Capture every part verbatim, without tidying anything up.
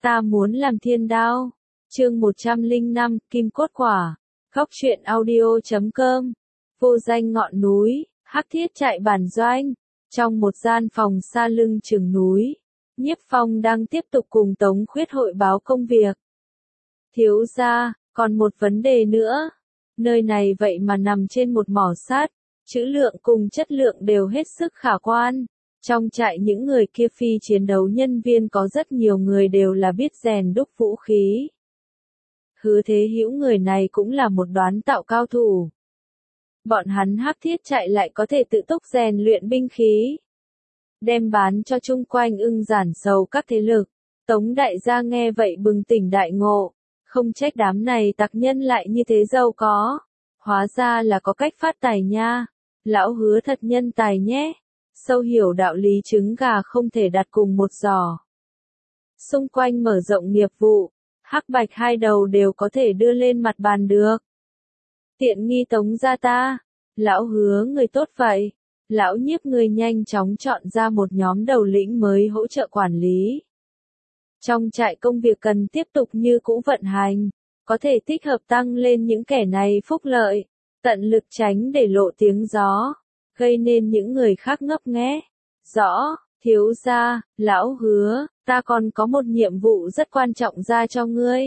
Ta muốn làm thiên đao. Chương một trăm lẻ năm, Kim cốt quả. Góc truyện audio chấm com. Vô danh ngọn núi, Hắc Thiết trại bản doanh. Trong một gian phòng xa lưng chừng núi, Nhiếp Phong đang tiếp tục cùng Tống Khuyết hội báo công việc. Thiếu gia, còn một vấn đề nữa. Nơi này vậy mà nằm trên một mỏ sắt, trữ lượng cùng chất lượng đều hết sức khả quan. Trong trại những người kia phi chiến đấu nhân viên có rất nhiều người đều là biết rèn đúc vũ khí. Hứa Thế Hữu người này cũng là một đoán tạo cao thủ. Bọn hắn Hắc Thiết trại lại có thể tự túc rèn luyện binh khí, đem bán cho chung quanh ưng giản sầu các thế lực. Tống đại gia nghe vậy bừng tỉnh đại ngộ, không trách đám này tặc nhân lại như thế giàu có, hóa ra là có cách phát tài nha. Lão Hứa thật nhân tài nhé, sâu hiểu đạo lý trứng gà không thể đặt cùng một giò. Xung quanh mở rộng nghiệp vụ, hắc bạch hai đầu đều có thể đưa lên mặt bàn được. Tiện nghi Tống gia ta, Lão Hứa người tốt vậy. Lão Nhiếp người nhanh chóng chọn ra một nhóm đầu lĩnh mới hỗ trợ quản lý. Trong trại công việc cần tiếp tục như cũ vận hành, có thể tích hợp tăng lên những kẻ này phúc lợi, tận lực tránh để lộ tiếng gió, gây nên những người khác ngấp nghé. Rõ, thiếu gia, Lão Hứa, ta còn có một nhiệm vụ rất quan trọng ra cho ngươi.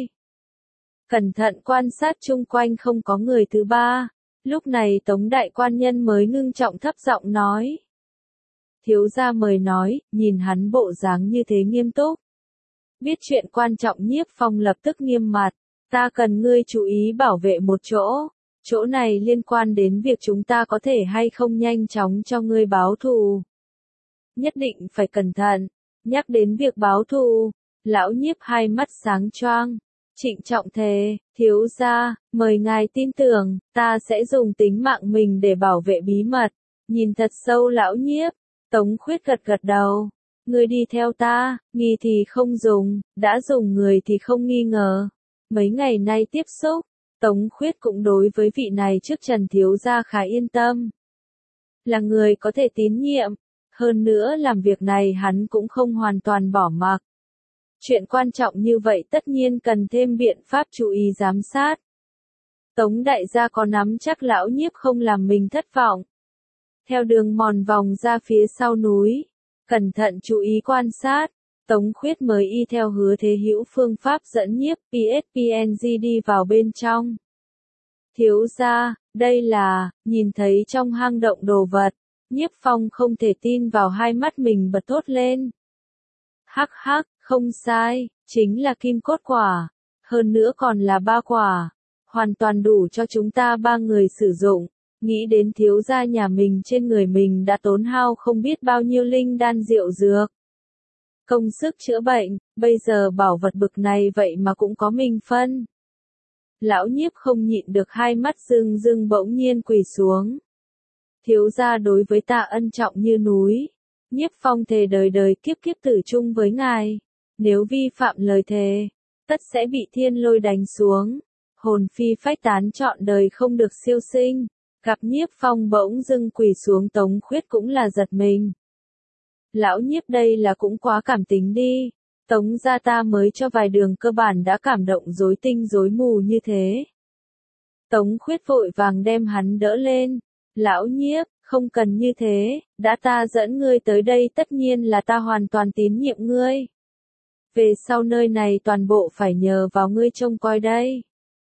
Cẩn thận quan sát chung quanh không có người thứ ba. Lúc này Tống đại quan nhân mới ngưng trọng thấp giọng nói. Thiếu gia mời nói, nhìn hắn bộ dáng như thế nghiêm túc. Biết chuyện quan trọng Nhiếp Phong lập tức nghiêm mặt. Ta cần ngươi chú ý bảo vệ một chỗ. Chỗ này liên quan đến việc chúng ta có thể hay không nhanh chóng cho ngươi báo thù. Nhất định phải cẩn thận. Nhắc đến việc báo thù, Lão Nhiếp hai mắt sáng choang. Trịnh trọng thề, thiếu gia, mời ngài tin tưởng, ta sẽ dùng tính mạng mình để bảo vệ bí mật. Nhìn thật sâu Lão Nhiếp, Tống Khuyết gật gật đầu. Người đi theo ta, nghi thì không dùng, đã dùng người thì không nghi ngờ. Mấy ngày nay tiếp xúc, Tống Khuyết cũng đối với vị này trước Trần thiếu gia khá yên tâm. Là người có thể tín nhiệm, hơn nữa làm việc này hắn cũng không hoàn toàn bỏ mặc. Chuyện quan trọng như vậy tất nhiên cần thêm biện pháp chú ý giám sát. Tống đại gia có nắm chắc Lão Nhiếp không làm mình thất vọng. Theo đường mòn vòng ra phía sau núi, cẩn thận chú ý quan sát, Tống Khuyết mới y theo Hứa Thế Hữu phương pháp dẫn Nhiếp pê ét pê en giê đi vào bên trong. Thiếu gia, đây là, nhìn thấy trong hang động đồ vật, Nhiếp Phong không thể tin vào hai mắt mình bật thốt lên. Hắc hắc, không sai, chính là kim cốt quả, hơn nữa còn là ba quả, hoàn toàn đủ cho chúng ta ba người sử dụng. Nghĩ đến thiếu gia nhà mình trên người mình đã tốn hao không biết bao nhiêu linh đan rượu dược, công sức chữa bệnh, bây giờ bảo vật bực này vậy mà cũng có mình phân. Lão Nhiếp không nhịn được hai mắt rưng rưng bỗng nhiên quỳ xuống. Thiếu gia đối với ta ân trọng như núi. Nhiếp Phong thề đời đời kiếp kiếp tử chung với ngài. Nếu vi phạm lời thề, tất sẽ bị thiên lôi đánh xuống. Hồn phi phách tán trọn đời không được siêu sinh. Gặp Nhiếp Phong bỗng dưng quỳ xuống Tống Khuyết cũng là giật mình. Lão Nhiếp đây là cũng quá cảm tính đi. Tống gia ta mới cho vài đường cơ bản đã cảm động rối tinh rối mù như thế. Tống Khuyết vội vàng đem hắn đỡ lên. Lão Nhiếp, không cần như thế, đã ta dẫn ngươi tới đây tất nhiên là ta hoàn toàn tín nhiệm ngươi. Về sau nơi này toàn bộ phải nhờ vào ngươi trông coi đây.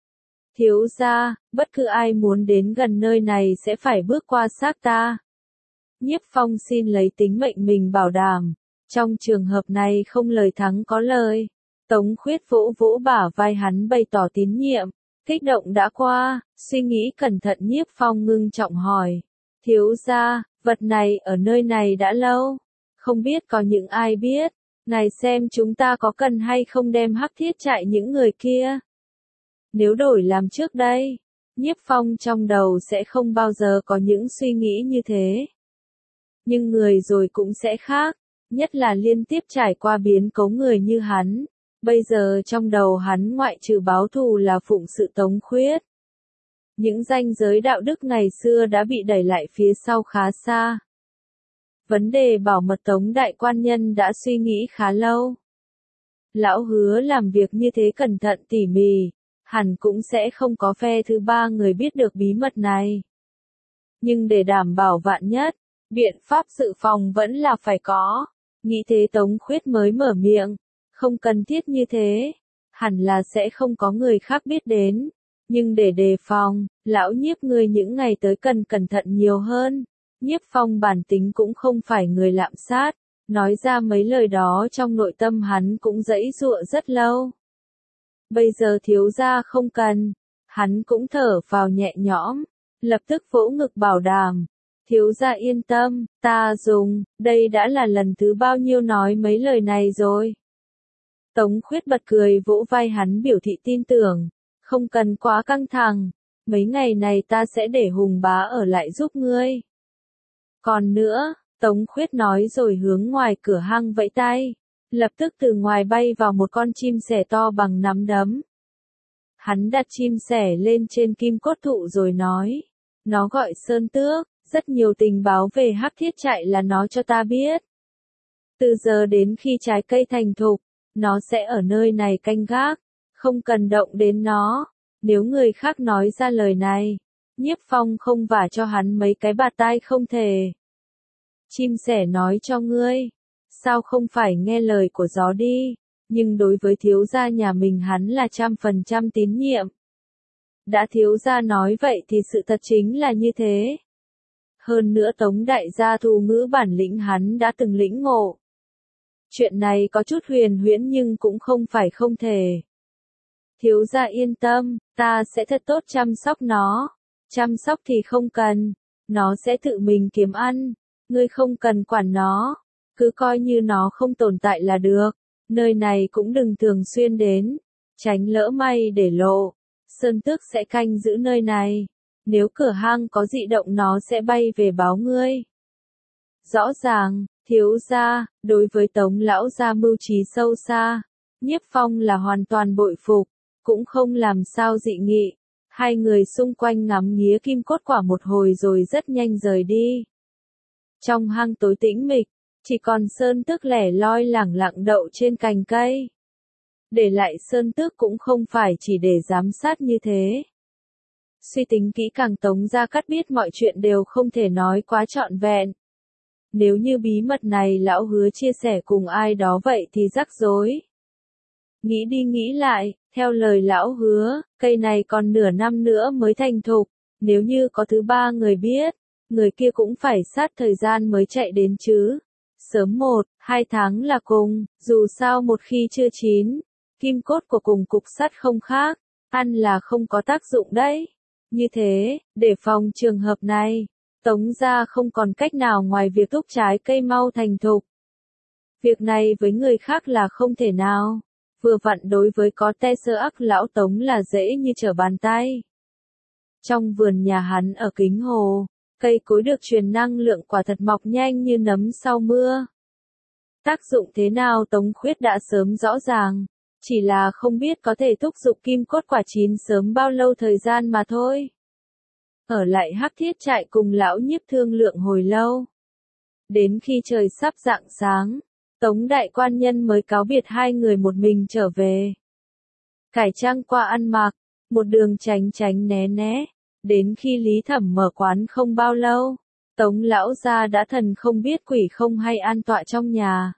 Thiếu gia, bất cứ ai muốn đến gần nơi này sẽ phải bước qua xác ta. Nhiếp Phong xin lấy tính mệnh mình bảo đảm. Trong trường hợp này không lời thắng có lời. Tống Khuyết vỗ vỗ bả vai hắn bày tỏ tín nhiệm. Kích động đã qua, suy nghĩ cẩn thận Nhiếp Phong ngưng trọng hỏi. Thiếu gia, vật này ở nơi này đã lâu. Không biết có những ai biết. Ngài xem chúng ta có cần hay không đem Hắc Thiết trại những người kia. Nếu đổi làm trước đây, Nhiếp Phong trong đầu sẽ không bao giờ có những suy nghĩ như thế. Nhưng người rồi cũng sẽ khác, nhất là liên tiếp trải qua biến cố người như hắn. Bây giờ trong đầu hắn ngoại trừ báo thù là phụng sự Tống Khuyết. Những ranh giới đạo đức ngày xưa đã bị đẩy lại phía sau khá xa. Vấn đề bảo mật Tống đại quan nhân đã suy nghĩ khá lâu. lão hứa làm việc như thế cẩn thận tỉ mỉ, hẳn cũng sẽ không có phe thứ ba người biết được bí mật này. Nhưng để đảm bảo vạn nhất, biện pháp dự phòng vẫn là phải có. Nghĩ thế Tống Khuyết mới mở miệng, không cần thiết như thế, hẳn là sẽ không có người khác biết đến. Nhưng để đề phòng, lão Nhiếp ngươi những ngày tới cần cẩn thận nhiều hơn. Nhiếp Phong bản tính cũng không phải người lạm sát, nói ra mấy lời đó trong nội tâm hắn cũng giãy giụa rất lâu. Bây giờ thiếu gia không cần, hắn cũng thở vào nhẹ nhõm, lập tức vỗ ngực bảo đảm. Thiếu gia yên tâm, ta dùng, đây đã là lần thứ bao nhiêu nói mấy lời này rồi. Tống Khuyết bật cười vỗ vai hắn biểu thị tin tưởng, không cần quá căng thẳng, mấy ngày này ta sẽ để Hùng bá ở lại giúp ngươi. Còn nữa, Tống Khuyết nói rồi hướng ngoài cửa hang vẫy tay, lập tức từ ngoài bay vào một con chim sẻ to bằng nắm đấm. Hắn đặt chim sẻ lên trên kim cốt thụ rồi nói, nó gọi Sơn Tước, rất nhiều tình báo về Hắc Thiết Trại là nó cho ta biết. Từ giờ đến khi trái cây thành thục, nó sẽ ở nơi này canh gác, không cần động đến nó. Nếu người khác nói ra lời này, Nhiếp Phong không vả cho hắn mấy cái bạt tai không thể. Chim sẻ nói cho ngươi, sao không phải nghe lời của gió đi, nhưng đối với thiếu gia nhà mình hắn là trăm phần trăm tín nhiệm. Đã thiếu gia nói vậy thì sự thật chính là như thế. Hơn nữa Tống đại gia thu ngữ bản lĩnh hắn đã từng lĩnh ngộ. Chuyện này có chút huyền huyễn nhưng cũng không phải không thể. Thiếu gia yên tâm, ta sẽ thật tốt chăm sóc nó. Chăm sóc thì không cần, nó sẽ tự mình kiếm ăn, ngươi không cần quản nó, cứ coi như nó không tồn tại là được. Nơi này cũng đừng thường xuyên đến, tránh lỡ may để lộ. Sơn Tước sẽ canh giữ nơi này, nếu cửa hang có dị động nó sẽ bay về báo ngươi. Rõ ràng, thiếu gia, đối với Tống lão gia mưu trí sâu xa, Nhiếp Phong là hoàn toàn bội phục, cũng không làm sao dị nghị. Hai người xung quanh ngắm nghía kim cốt quả một hồi rồi rất nhanh rời đi. Trong hang tối tĩnh mịch, chỉ còn Sơn Tước lẻ loi lẳng lặng đậu trên cành cây. Để lại Sơn Tước cũng không phải chỉ để giám sát như thế. Suy tính kỹ càng Tống Gia Cát biết mọi chuyện đều không thể nói quá trọn vẹn. Nếu như bí mật này lão hứa chia sẻ cùng ai đó vậy thì rắc rối. Nghĩ đi nghĩ lại, theo lời lão hứa, cây này còn nửa năm nữa mới thành thục, nếu như có thứ ba người biết, người kia cũng phải sát thời gian mới chạy đến chứ. Sớm một, hai tháng là cùng, dù sao một khi chưa chín, kim cốt của cùng cục sắt không khác, ăn là không có tác dụng đấy. Như thế, để phòng trường hợp này, Tống gia không còn cách nào ngoài việc thúc trái cây mau thành thục. Việc này với người khác là không thể nào. Vừa vặn đối với có te sơ ắc lão Tống là dễ như trở bàn tay. Trong vườn nhà hắn ở Kính Hồ, cây cối được truyền năng lượng quả thật mọc nhanh như nấm sau mưa. Tác dụng thế nào Tống Khuyết đã sớm rõ ràng, chỉ là không biết có thể thúc giục kim cốt quả chín sớm bao lâu thời gian mà thôi. Ở lại Hắc Thiết Trại cùng lão Nhiếp thương lượng hồi lâu. Đến khi trời sắp rạng sáng, Tống đại quan nhân mới cáo biệt hai người một mình trở về. Cải trang qua ăn mặc, một đường tránh tránh né né, đến khi Lý Thẩm mở quán không bao lâu, Tống lão gia đã thần không biết quỷ không hay an tọa trong nhà.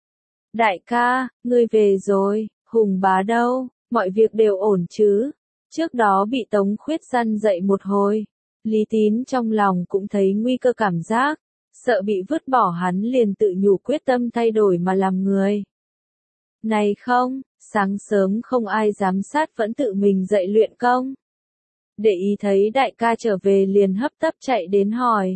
Đại ca, ngươi về rồi, Hùng bá đâu, mọi việc đều ổn chứ? Trước đó bị Tống Khuyết răn dậy một hồi, Lý Tín trong lòng cũng thấy nguy cơ cảm giác. Sợ bị vứt bỏ hắn liền tự nhủ quyết tâm thay đổi mà làm người. Này không, sáng sớm không ai giám sát vẫn tự mình dậy luyện công. Để ý thấy đại ca trở về liền hấp tấp chạy đến hỏi.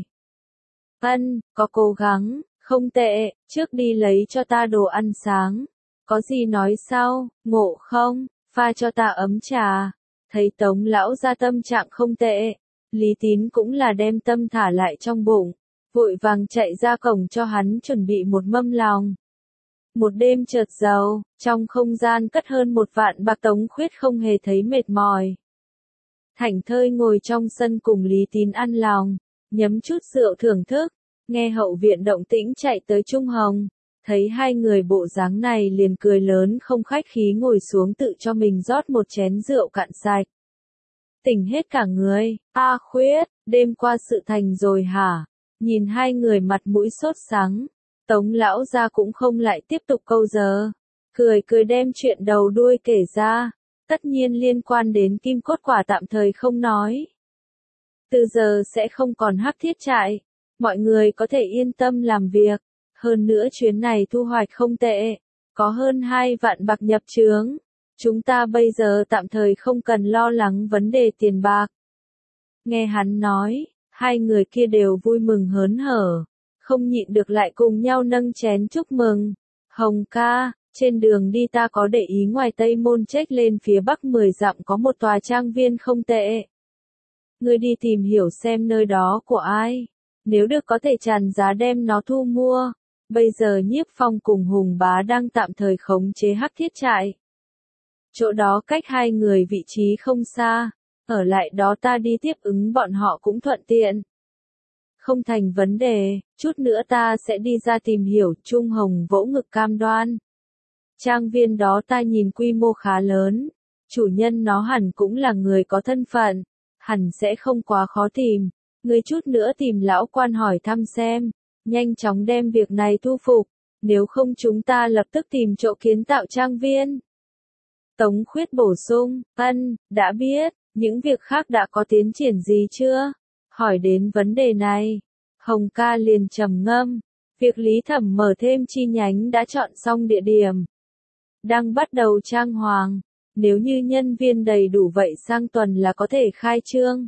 Ân, có cố gắng, không tệ, trước đi lấy cho ta đồ ăn sáng. Có gì nói sau, ngộ không, pha cho ta ấm trà. Thấy Tống lão gia tâm trạng không tệ, Lý Tín cũng là đem tâm thả lại trong bụng. Vội vàng chạy ra cổng cho hắn chuẩn bị một mâm lòng. Một đêm chợt giàu, trong không gian cất hơn một vạn bạc Tống Khuyết không hề thấy mệt mỏi. Thảnh thơi ngồi trong sân cùng Lý Tín ăn lòng, nhấm chút rượu thưởng thức, nghe hậu viện động tĩnh chạy tới Trung Hồng. Thấy hai người bộ dáng này liền cười lớn không khách khí ngồi xuống tự cho mình rót một chén rượu cạn sạch. Tỉnh hết cả người, A Khuyết, đêm qua sự thành rồi hả? Nhìn hai người mặt mũi sốt sắng, Tống lão gia cũng không lại tiếp tục câu giờ. Cười cười đem chuyện đầu đuôi kể ra, tất nhiên liên quan đến kim cốt quả tạm thời không nói. Từ giờ sẽ không còn hắc thiết trại, mọi người có thể yên tâm làm việc, hơn nữa chuyến này thu hoạch không tệ, có hơn hai vạn bạc nhập trướng. Chúng ta bây giờ tạm thời không cần lo lắng vấn đề tiền bạc. Nghe hắn nói, hai người kia đều vui mừng hớn hở, không nhịn được lại cùng nhau nâng chén chúc mừng. Hồng ca, trên đường đi ta có để ý ngoài Tây Môn Trách lên phía bắc mười dặm có một tòa trang viên không tệ. Ngươi đi tìm hiểu xem nơi đó của ai, nếu được có thể tràn giá đem nó thu mua. Bây giờ Nhiếp Phong cùng Hùng Bá đang tạm thời khống chế hắc thiết trại. Chỗ đó cách hai người vị trí không xa, ở lại đó ta đi tiếp ứng bọn họ cũng thuận tiện. Không thành vấn đề, chút nữa ta sẽ đi ra tìm hiểu. Trung Hồng vỗ ngực cam đoan. Trang viên đó ta nhìn quy mô khá lớn, chủ nhân nó hẳn cũng là người có thân phận, hẳn sẽ không quá khó tìm. Ngươi chút nữa tìm lão quan hỏi thăm xem, nhanh chóng đem việc này thu phục, nếu không chúng ta lập tức tìm chỗ kiến tạo trang viên. Tống Khuyết bổ sung, ân, đã biết, những việc khác đã có tiến triển gì chưa? Hỏi đến vấn đề này, Hồng ca liền trầm ngâm, việc Lý Thẩm mở thêm chi nhánh đã chọn xong địa điểm. Đang bắt đầu trang hoàng, nếu như nhân viên đầy đủ vậy sang tuần là có thể khai trương.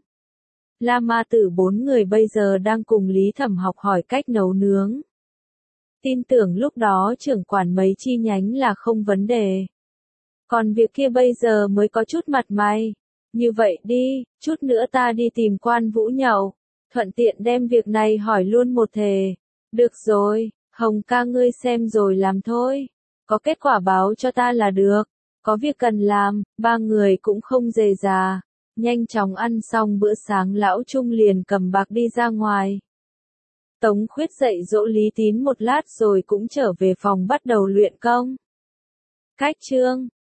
La Ma Tử bốn người bây giờ đang cùng Lý Thẩm học hỏi cách nấu nướng. Tin tưởng lúc đó trưởng quản mấy chi nhánh là không vấn đề. Còn việc kia bây giờ mới có chút mặt mày. Như vậy đi, chút nữa ta đi tìm Quan Vũ nhậu, thuận tiện đem việc này hỏi luôn một thề. Được rồi, Hồng ca ngươi xem rồi làm thôi. Có kết quả báo cho ta là được. Có việc cần làm, ba người cũng không dề dà. Nhanh chóng ăn xong bữa sáng lão Trung liền cầm bạc đi ra ngoài. Tống Khuyết dạy dỗ Lý Tín một lát rồi cũng trở về phòng bắt đầu luyện công. Cách chương